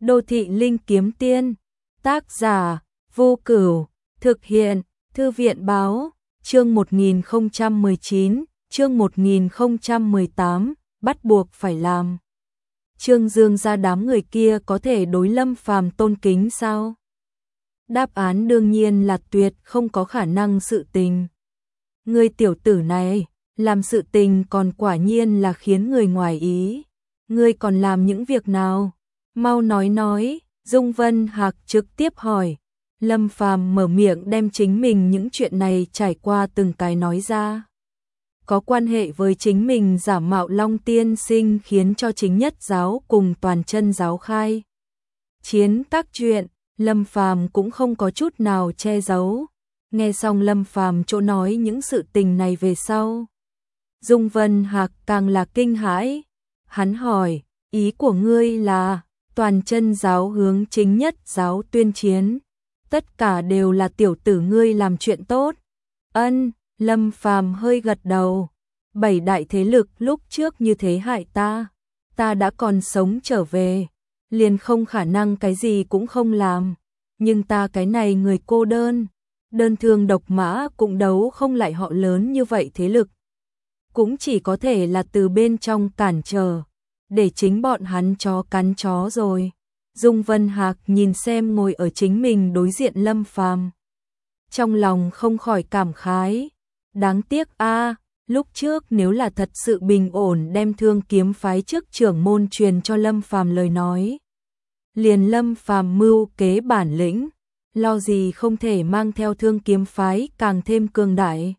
Đô thị linh kiếm tiên, tác giả, Vô Cửu, thực hiện, Thư viện báo, chương 1019, chương 1018, bắt buộc phải làm. Trương Dương ra đám người kia có thể đối Lâm Phàm tôn kính sao? Đáp án đương nhiên là tuyệt không có khả năng sự tình. Ngươi tiểu tử này, làm sự tình còn quả nhiên là khiến người ngoài ý. Ngươi còn làm những việc nào? Mau nói, Dung Vân Hạc trực tiếp hỏi. Lâm Phàm mở miệng đem chính mình những chuyện này trải qua từng cái nói ra. Có quan hệ với chính mình giả mạo Long Tiên Sinh khiến cho chính nhất giáo cùng toàn chân giáo khai chiến tác chuyện, Lâm Phàm cũng không có chút nào che giấu. Nghe xong Lâm Phàm chỗ nói những sự tình này về sau, Dung Vân Hạc càng là kinh hãi. Hắn hỏi, ý của ngươi là toàn chân giáo hướng chính nhất giáo tuyên chiến, tất cả đều là tiểu tử ngươi làm chuyện tốt? Ân, Lâm Phàm hơi gật đầu. 7 đại thế lực lúc trước như thế hại ta đã còn sống trở về, liền không khả năng cái gì cũng không làm. Nhưng ta cái này người cô đơn thương độc mã cũng đấu không lại họ lớn như vậy thế lực. Cũng chỉ có thể là từ bên trong cản trở, để chính bọn hắn chó cắn chó rồi. Dung Vân Hạc nhìn xem ngồi ở chính mình đối diện Lâm Phàm, trong lòng không khỏi cảm khái. Đáng tiếc a, lúc trước nếu là thật sự bình ổn đem Thương Kiếm phái trước trưởng môn truyền cho Lâm Phàm lời nói, liền Lâm Phàm mưu kế bản lĩnh, lo gì không thể mang theo Thương Kiếm phái càng thêm cường đại.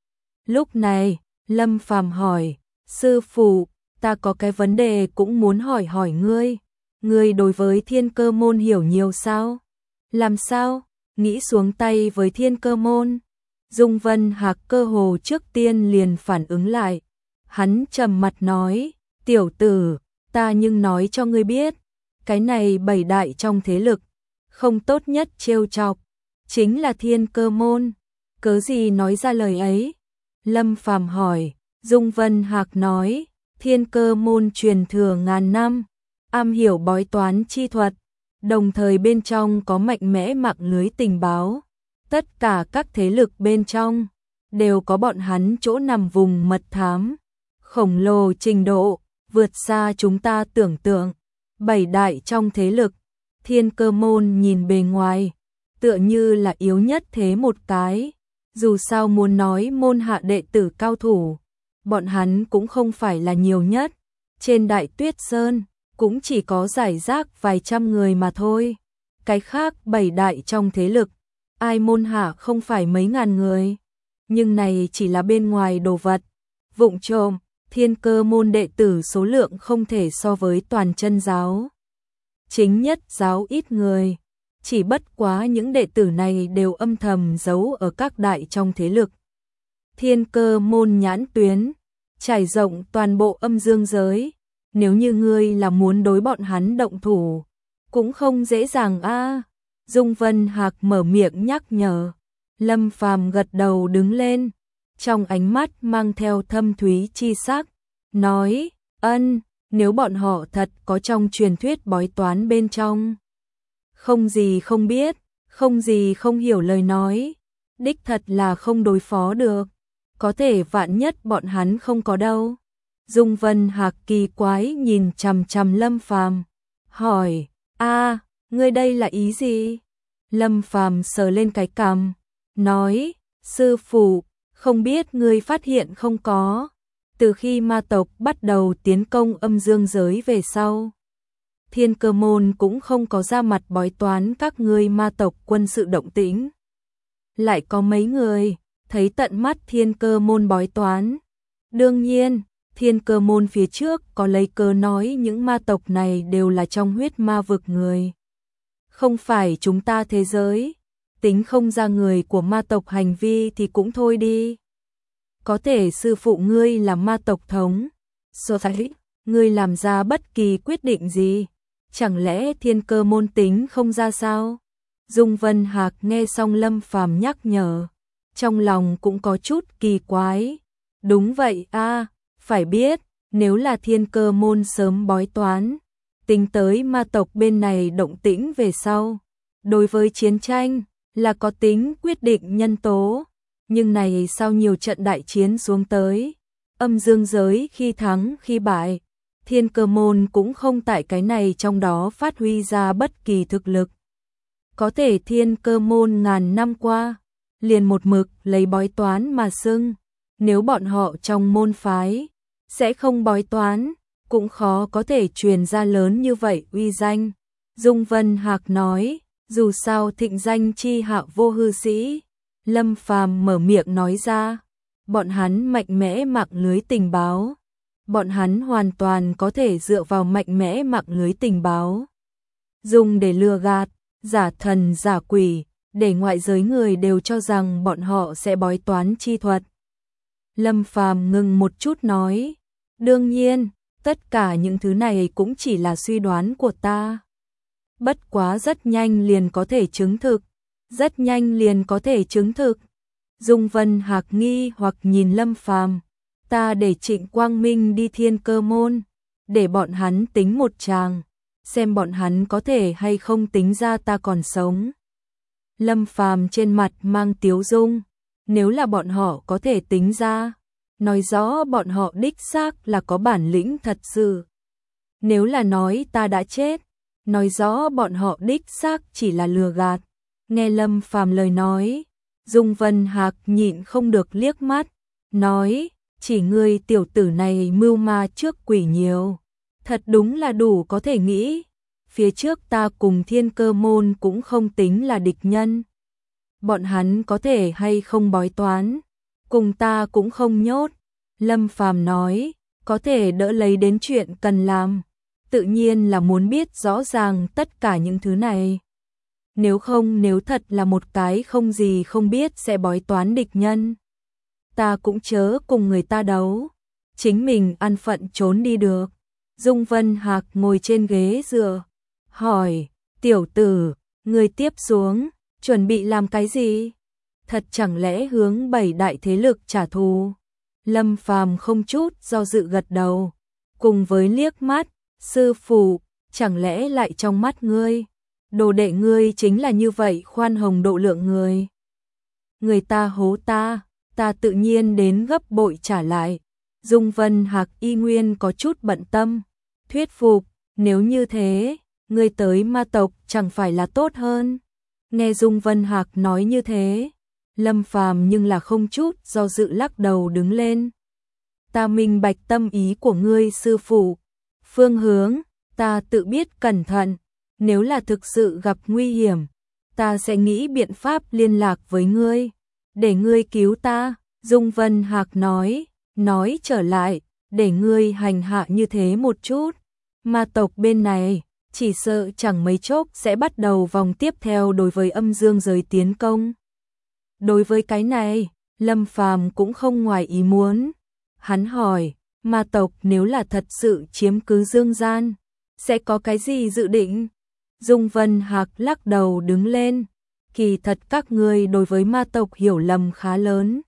Lúc này, Lâm Phàm hỏi, sư phụ, ta có cái vấn đề cũng muốn hỏi ngươi. Ngươi đối với Thiên Cơ môn hiểu nhiều sao? Làm sao? Nghĩ xuống tay với Thiên Cơ môn? Dung Vân Hạc cơ hồ trước tiên liền phản ứng lại. Hắn trầm mặt nói, tiểu tử, ta nhưng nói cho ngươi biết, cái này 7 đại trong thế lực, không tốt nhất trêu chọc, chính là Thiên Cơ môn. Cớ gì nói ra lời ấy? Lâm Phàm hỏi. Dung Vân Hạc nói, Thiên Cơ môn truyền thừa ngàn năm, am hiểu bói toán chi thuật, đồng thời bên trong có mạnh mẽ mạng lưới tình báo. Tất cả các thế lực bên trong đều có bọn hắn chỗ nằm vùng mật thám, khổng lồ trình độ, vượt xa chúng ta tưởng tượng. 7 đại trong thế lực, Thiên Cơ môn nhìn bề ngoài, tựa như là yếu nhất thế một cái. Dù sao muốn nói môn hạ đệ tử cao thủ, bọn hắn cũng không phải là nhiều nhất. Trên Đại Tuyết Sơn, cũng chỉ có rải rác vài trăm người mà thôi. Cái khác 7 đại trong thế lực, ai môn hạ không phải mấy ngàn người. Nhưng này chỉ là bên ngoài đồ vật. Vụng trộm, Thiên Cơ môn đệ tử số lượng không thể so với toàn chân giáo. Chính nhất giáo ít người. Chỉ bất quá những đệ tử này đều âm thầm giấu ở các đại trong thế lực. Thiên Cơ môn nhãn tuyến, trải rộng toàn bộ âm dương giới. Nếu như ngươi là muốn đối bọn hắn động thủ, cũng không dễ dàng a. Dung Vân Hạc mở miệng nhắc nhở. Lâm Phàm gật đầu đứng lên, trong ánh mắt mang theo thâm thúy chi sắc, nói, ân, nếu bọn họ thật có trong truyền thuyết bói toán bên trong, không gì không biết, không gì không hiểu lời nói, đích thật là không đối phó được. Có thể vạn nhất bọn hắn không có đâu. Dung Vân Hạc kỳ quái nhìn chằm chằm Lâm Phàm, hỏi, a, ngươi đây là ý gì? Lâm Phàm sờ lên cái cằm, nói, sư phụ, không biết ngươi phát hiện không có, từ khi ma tộc bắt đầu tiến công âm dương giới về sau, Thiên Cơ môn cũng không có ra mặt bói toán các ngươi ma tộc quân sự động tĩnh. Lại có mấy người thấy tận mắt Thiên Cơ môn bói toán. Đương nhiên, Thiên Cơ môn phía trước có lấy cớ nói những ma tộc này đều là trong huyết ma vực người. Không phải chúng ta thế giới, tính không ra người của ma tộc hành vi thì cũng thôi đi. Có thể sư phụ ngươi là ma tộc thống, so thấy, ngươi làm ra bất kỳ quyết định gì, chẳng lẽ Thiên Cơ môn tính không ra sao? Dung Vân Hạc nghe xong Lâm Phàm nhắc nhở, trong lòng cũng có chút kỳ quái. Đúng vậy a, phải biết, nếu là Thiên Cơ môn sớm bói toán, tính tới ma tộc bên này động tĩnh về sau. Đối với chiến tranh, là có tính quyết định nhân tố. Nhưng này sau nhiều trận đại chiến xuống tới, âm dương giới khi thắng khi bại, Thiên Cơ Môn cũng không tại cái này trong đó phát huy ra bất kỳ thực lực. Có thể Thiên Cơ Môn ngàn năm qua, liền một mực lấy bói toán mà xưng. Nếu bọn họ trong môn phái, sẽ không bói toán, cũng khó có thể truyền ra lớn như vậy uy danh. Dung Vân Hạc nói, dù sao thịnh danh chi hạ vô hư sĩ. Lâm Phàm mở miệng nói ra, bọn hắn mạnh mẽ mạng lưới tình báo. Bọn hắn hoàn toàn có thể dựa vào mạnh mẽ mạng lưới tình báo, dùng để lừa gạt, giả thần giả quỷ, để ngoại giới người đều cho rằng bọn họ sẽ bói toán chi thuật. Lâm Phàm ngừng một chút nói, đương nhiên, tất cả những thứ này cũng chỉ là suy đoán của ta. Bất quá rất nhanh liền có thể chứng thực, rất nhanh liền có thể chứng thực. Dung Vân Hạc nghi hoặc nhìn Lâm Phàm, ta để Trịnh Quang Minh đi Thiên Cơ Môn, để bọn hắn tính một tràng, xem bọn hắn có thể hay không tính ra ta còn sống. Lâm Phàm trên mặt mang tiếu dung, nếu là bọn họ có thể tính ra, nói rõ bọn họ đích xác là có bản lĩnh thật sự. Nếu là nói ta đã chết, nói rõ bọn họ đích xác chỉ là lừa gạt. Nghe Lâm Phàm lời nói, Dung Vân Hạc nhịn không được liếc mắt, nói, chỉ ngươi tiểu tử này mưu ma trước quỷ nhiều, thật đúng là đủ có thể nghĩ, phía trước ta cùng Thiên Cơ Môn cũng không tính là địch nhân. Bọn hắn có thể hay không bói toán, cùng ta cũng không nhốt. Lâm Phàm nói, có thể đỡ lấy đến chuyện cần làm, tự nhiên là muốn biết rõ ràng tất cả những thứ này. Nếu không, nếu thật là một cái không gì không biết sẽ bói toán địch nhân, ta cũng chớ cùng người ta đấu, chính mình ăn phận trốn đi được. Dung Vân Hạc ngồi trên ghế dựa, hỏi, tiểu tử, người tiếp xuống, chuẩn bị làm cái gì? Thật chẳng lẽ hướng 7 đại thế lực trả thù? Lâm Phàm không chút do dự gật đầu, cùng với liếc mắt, sư phụ, chẳng lẽ lại trong mắt ngươi, đồ đệ ngươi chính là như vậy khoan hồng độ lượng người. Người ta hố ta, ta tự nhiên đến gấp bội trả lại. Dung Vân Hạc y nguyên có chút bận tâm, thuyết phục, nếu như thế, ngươi tới ma tộc chẳng phải là tốt hơn. Nghe Dung Vân Hạc nói như thế, Lâm Phàm nhưng là không chút do dự lắc đầu đứng lên. Ta minh bạch tâm ý của ngươi sư phụ, phương hướng, ta tự biết cẩn thận, nếu là thực sự gặp nguy hiểm, ta sẽ nghĩ biện pháp liên lạc với ngươi, để ngươi cứu ta. Dung Vân Hạc nói trở lại, để ngươi hành hạ như thế một chút, ma tộc bên này, chỉ sợ chẳng mấy chốc sẽ bắt đầu vòng tiếp theo đối với âm dương giới tiến công. Đối với cái này, Lâm Phàm cũng không ngoài ý muốn. Hắn hỏi, ma tộc nếu là thật sự chiếm cứ dương gian, sẽ có cái gì dự định? Dung Vân Hạc lắc đầu đứng lên, kỳ thật các ngươi đối với ma tộc hiểu lầm khá lớn.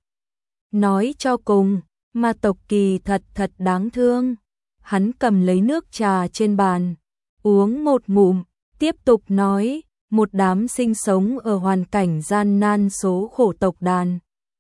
Nói cho cùng, ma tộc kỳ thật đáng thương. Hắn cầm lấy nước trà trên bàn, uống một ngụm, tiếp tục nói, một đám sinh sống ở hoàn cảnh gian nan số khổ tộc đàn.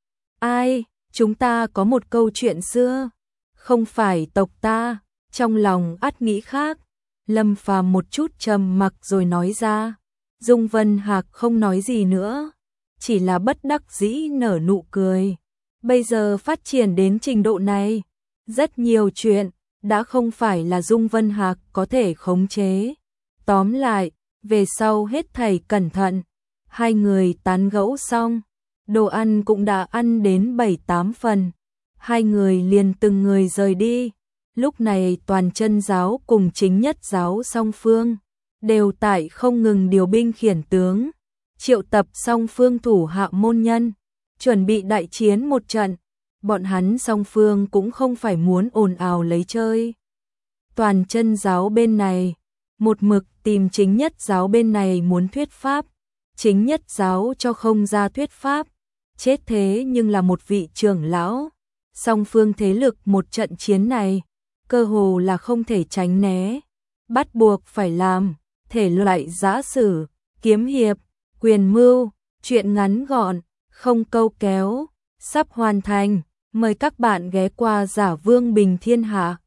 Ai, chúng ta có một câu chuyện xưa, không phải tộc ta, trong lòng ắt nghĩ khác. Lâm Phàm một chút trầm mặc rồi nói ra. Dung Vân Hạc không nói gì nữa, chỉ là bất đắc dĩ nở nụ cười. Bây giờ phát triển đến trình độ này, rất nhiều chuyện đã không phải là Dung Vân Hạc có thể khống chế. Tóm lại, về sau hết thảy cẩn thận. Hai người tán gẫu xong, đồ ăn cũng đã ăn đến 7-8 phần. Hai người liền từng người rời đi. Lúc này toàn chân giáo cùng chính nhất giáo song phương đều tại không ngừng điều binh khiển tướng, triệu tập song phương thủ hạ môn nhân, chuẩn bị đại chiến một trận. Bọn hắn song phương cũng không phải muốn ồn ào lấy chơi. Toàn chân giáo bên này một mực tìm chính nhất giáo bên này muốn thuyết pháp, chính nhất giáo cho không ra thuyết pháp, chết thế nhưng là một vị trưởng lão. Song phương thế lực một trận chiến này, cơ hồ là không thể tránh né. bắt buộc phải làm, thể loại giã sử, kiếm hiệp, quyền mưu, truyện ngắn gọn, không câu kéo, sắp hoàn thành. Mời các bạn ghé qua Giả Vương Bình Thiên Hạ.